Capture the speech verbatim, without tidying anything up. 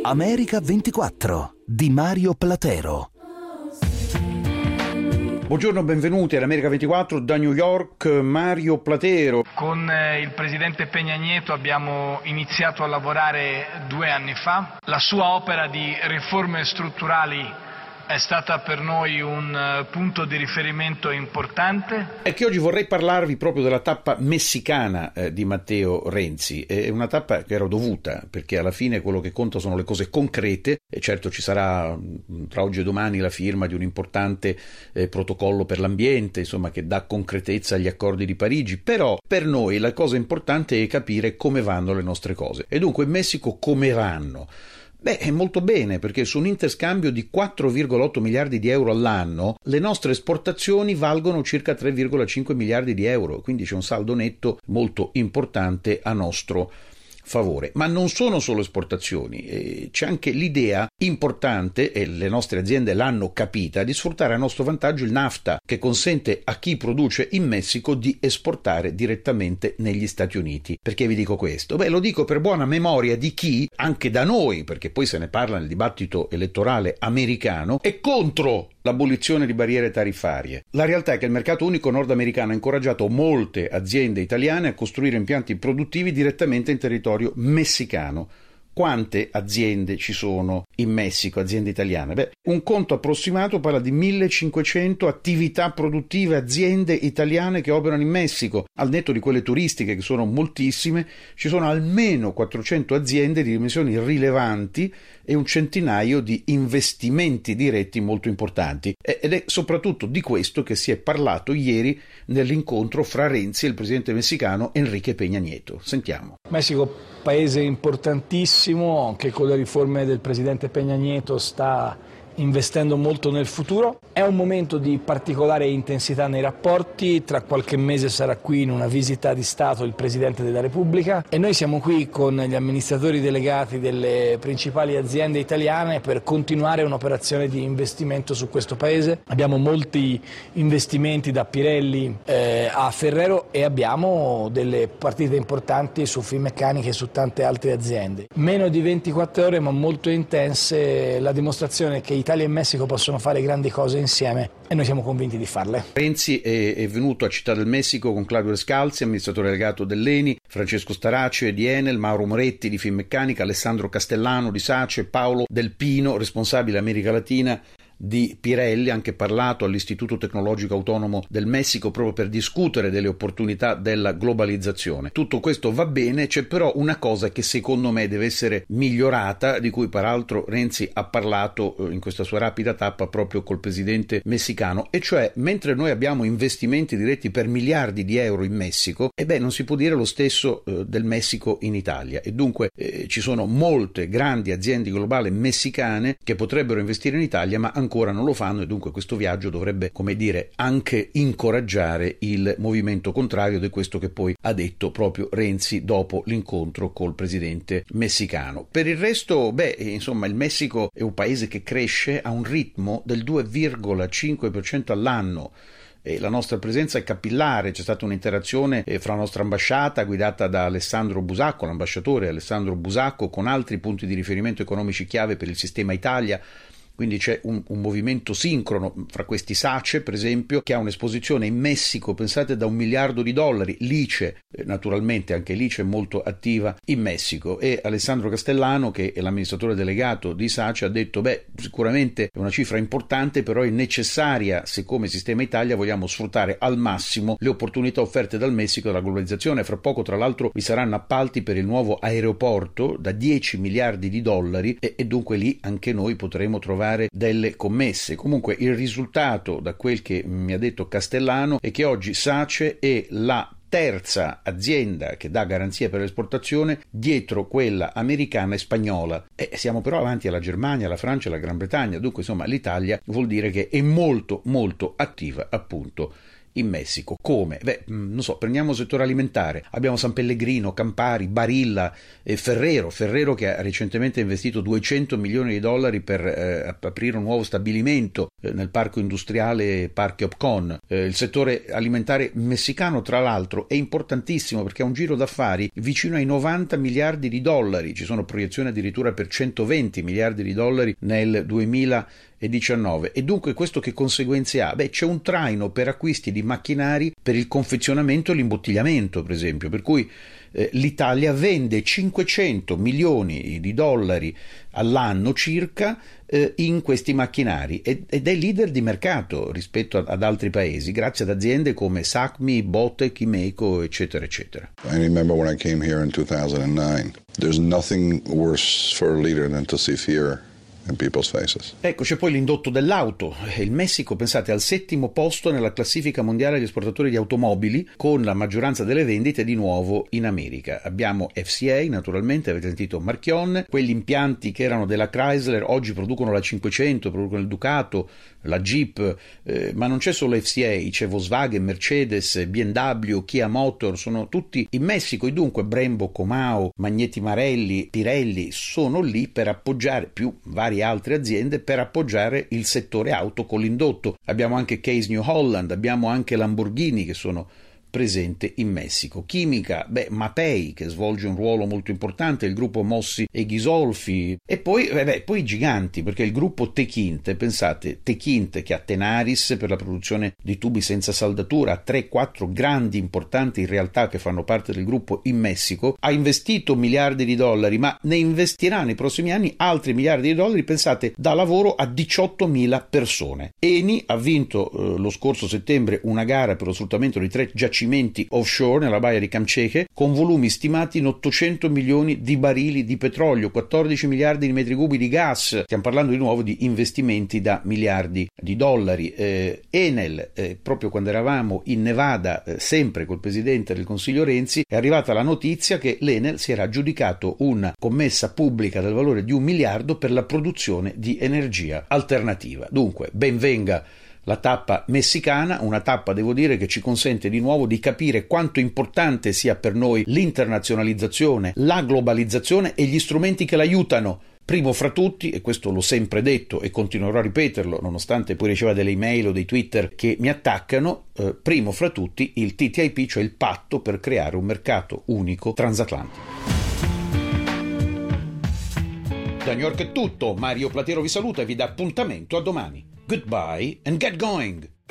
America ventiquattro di Mario Platero. Buongiorno, benvenuti all'America ventiquattro da New York, Mario Platero. Con il presidente Peña Nieto abbiamo iniziato a lavorare due anni fa. La sua opera di riforme strutturali è stata per noi un punto di riferimento importante. E che oggi vorrei parlarvi proprio della tappa messicana eh, di Matteo Renzi. È una tappa che era dovuta, perché alla fine quello che conta sono le cose concrete, e certo ci sarà tra oggi e domani la firma di un importante eh, protocollo per l'ambiente, insomma, che dà concretezza agli accordi di Parigi, però per noi la cosa importante è capire come vanno le nostre cose. E dunque in Messico come vanno? Beh, è molto bene, perché su un interscambio di quattro virgola otto miliardi di euro all'anno le nostre esportazioni valgono circa tre virgola cinque miliardi di euro, quindi c'è un saldo netto molto importante a nostro favore. Ma non sono solo esportazioni, eh, c'è anche l'idea importante, e le nostre aziende l'hanno capita, di sfruttare a nostro vantaggio il NAFTA, che consente a chi produce in Messico di esportare direttamente negli Stati Uniti. Perché vi dico questo? Beh, lo dico per buona memoria di chi, anche da noi, perché poi se ne parla nel dibattito elettorale americano, è contro l'abolizione di barriere tariffarie. La realtà è che il mercato unico nordamericano ha incoraggiato molte aziende italiane a costruire impianti produttivi direttamente in territorio messicano. Quante aziende ci sono in Messico, aziende italiane? Beh, un conto approssimato parla di millecinquecento attività produttive, aziende italiane che operano in Messico. Al netto di quelle turistiche, che sono moltissime, ci sono almeno quattrocento aziende di dimensioni rilevanti e un centinaio di investimenti diretti molto importanti. Ed è soprattutto di questo che si è parlato ieri nell'incontro fra Renzi e il presidente messicano Enrique Peña Nieto. Sentiamo. Messico, paese importantissimo, anche con le riforme del presidente Peña Nieto sta investendo molto nel futuro. È un momento di particolare intensità nei rapporti. Tra qualche mese sarà qui in una visita di Stato il Presidente della Repubblica e noi siamo qui con gli amministratori delegati delle principali aziende italiane per continuare un'operazione di investimento su questo paese. Abbiamo molti investimenti da Pirelli eh, a Ferrero e abbiamo delle partite importanti su Finmeccanica e su tante altre aziende. Meno di ventiquattro ore ma molto intense, la dimostrazione che Italia e Messico possono fare grandi cose insieme e noi siamo convinti di farle. Renzi è, è venuto a Città del Messico con Claudio Descalzi, amministratore delegato dell'Eni, Francesco Starace di Enel, Mauro Moretti di Finmeccanica, Alessandro Castellano di Sace, Paolo Del Pino, responsabile America Latina di Pirelli, anche parlato all'Istituto Tecnologico Autonomo del Messico proprio per discutere delle opportunità della globalizzazione. Tutto questo va bene, c'è però una cosa che secondo me deve essere migliorata, di cui peraltro Renzi ha parlato in questa sua rapida tappa proprio col presidente messicano, e cioè mentre noi abbiamo investimenti diretti per miliardi di euro in Messico, e beh, non si può dire lo stesso eh, del Messico in Italia, e dunque eh, ci sono molte grandi aziende globali messicane che potrebbero investire in Italia ma ancora non lo fanno, e dunque questo viaggio dovrebbe, come dire, anche incoraggiare il movimento contrario di questo che poi ha detto proprio Renzi dopo l'incontro col presidente messicano. Per il resto, beh, insomma, il Messico è un paese che cresce a un ritmo del due virgola cinque per cento all'anno. E la nostra presenza è capillare, c'è stata un'interazione fra la nostra ambasciata guidata da Alessandro Busacco, l'ambasciatore Alessandro Busacco, con altri punti di riferimento economici chiave per il sistema Italia. Quindi c'è un, un movimento sincrono fra questi. Sace, per esempio, che ha un'esposizione in Messico, pensate, da un miliardo di dollari. Lice, eh, naturalmente anche Lice è molto attiva in Messico, e Alessandro Castellano, che è l'amministratore delegato di Sace, ha detto beh, sicuramente è una cifra importante, però è necessaria se come sistema Italia vogliamo sfruttare al massimo le opportunità offerte dal Messico e dalla globalizzazione. Fra poco, tra l'altro, vi saranno appalti per il nuovo aeroporto da dieci miliardi di dollari e, e dunque lì anche noi potremo trovare delle commesse. Comunque il risultato, da quel che mi ha detto Castellano, è che oggi Sace è la terza azienda che dà garanzia per l'esportazione dietro quella americana e spagnola, e siamo però avanti alla Germania, alla Francia e alla Gran Bretagna. Dunque insomma l'Italia vuol dire che è molto molto attiva appunto in Messico. Come? Beh, non so, prendiamo il settore alimentare. Abbiamo San Pellegrino, Campari, Barilla, e Ferrero. Ferrero che ha recentemente investito duecento milioni di dollari per eh, aprire un nuovo stabilimento eh, nel parco industriale Parque Opcon. Eh, il settore alimentare messicano, tra l'altro, è importantissimo perché ha un giro d'affari vicino ai novanta miliardi di dollari. Ci sono proiezioni addirittura per centoventi miliardi di dollari nel duemiladiciannove. E dunque questo che conseguenze ha? Beh, c'è un traino per acquisti di macchinari per il confezionamento e l'imbottigliamento, per esempio, per cui eh, l'Italia vende cinquecento milioni di dollari all'anno circa eh, in questi macchinari ed, ed è leader di mercato rispetto ad, ad altri paesi, grazie ad aziende come Sacmi, Botek, Imeco, eccetera, eccetera. I remember when I came here in two thousand nine. There's nothing worse for a leader than to see fear in people's faces. Ecco, c'è poi l'indotto dell'auto. Il Messico, pensate, al settimo posto nella classifica mondiale degli esportatori di automobili, con la maggioranza delle vendite di nuovo in America. Abbiamo F C A, naturalmente, avete sentito Marchion, quegli impianti che erano della Chrysler oggi producono la cinquecento, producono il Ducato, la Jeep, eh, ma non c'è solo F C A, c'è Volkswagen, Mercedes, B M W, Kia Motor, sono tutti in Messico e dunque Brembo, Comao, Magneti Marelli, Pirelli sono lì per appoggiare, più varie altre aziende, per appoggiare il settore auto con l'indotto. Abbiamo anche Case New Holland, abbiamo anche Lamborghini che sono presente in Messico. Chimica, beh, Mapei che svolge un ruolo molto importante, il gruppo Mossi e Ghisolfi e poi, beh, poi i giganti, perché il gruppo Techint, pensate, Techint che ha Tenaris per la produzione di tubi senza saldatura, tre quattro grandi importanti in realtà che fanno parte del gruppo in Messico, ha investito miliardi di dollari, ma ne investirà nei prossimi anni altri miliardi di dollari, pensate, dà lavoro a diciottomila persone. Eni ha vinto eh, lo scorso settembre una gara per lo sfruttamento di tre giacimenti offshore nella baia di Camceche con volumi stimati in ottocento milioni di barili di petrolio, quattordici miliardi di metri cubi di gas. Stiamo parlando di nuovo di investimenti da miliardi di dollari. Eh, Enel, eh, proprio quando eravamo in Nevada, eh, sempre col presidente del Consiglio Renzi, è arrivata la notizia che l'Enel si era aggiudicato una commessa pubblica del valore di un miliardo per la produzione di energia alternativa. Dunque, ben venga la tappa messicana, una tappa, devo dire, che ci consente di nuovo di capire quanto importante sia per noi l'internazionalizzazione, la globalizzazione e gli strumenti che l'aiutano. Primo fra tutti, e questo l'ho sempre detto e continuerò a ripeterlo, nonostante poi riceva delle email o dei Twitter che mi attaccano, eh, primo fra tutti il T T I P, cioè il patto per creare un mercato unico transatlantico. Da New York è tutto, Mario Platero vi saluta e vi dà appuntamento a domani. Goodbye and get going!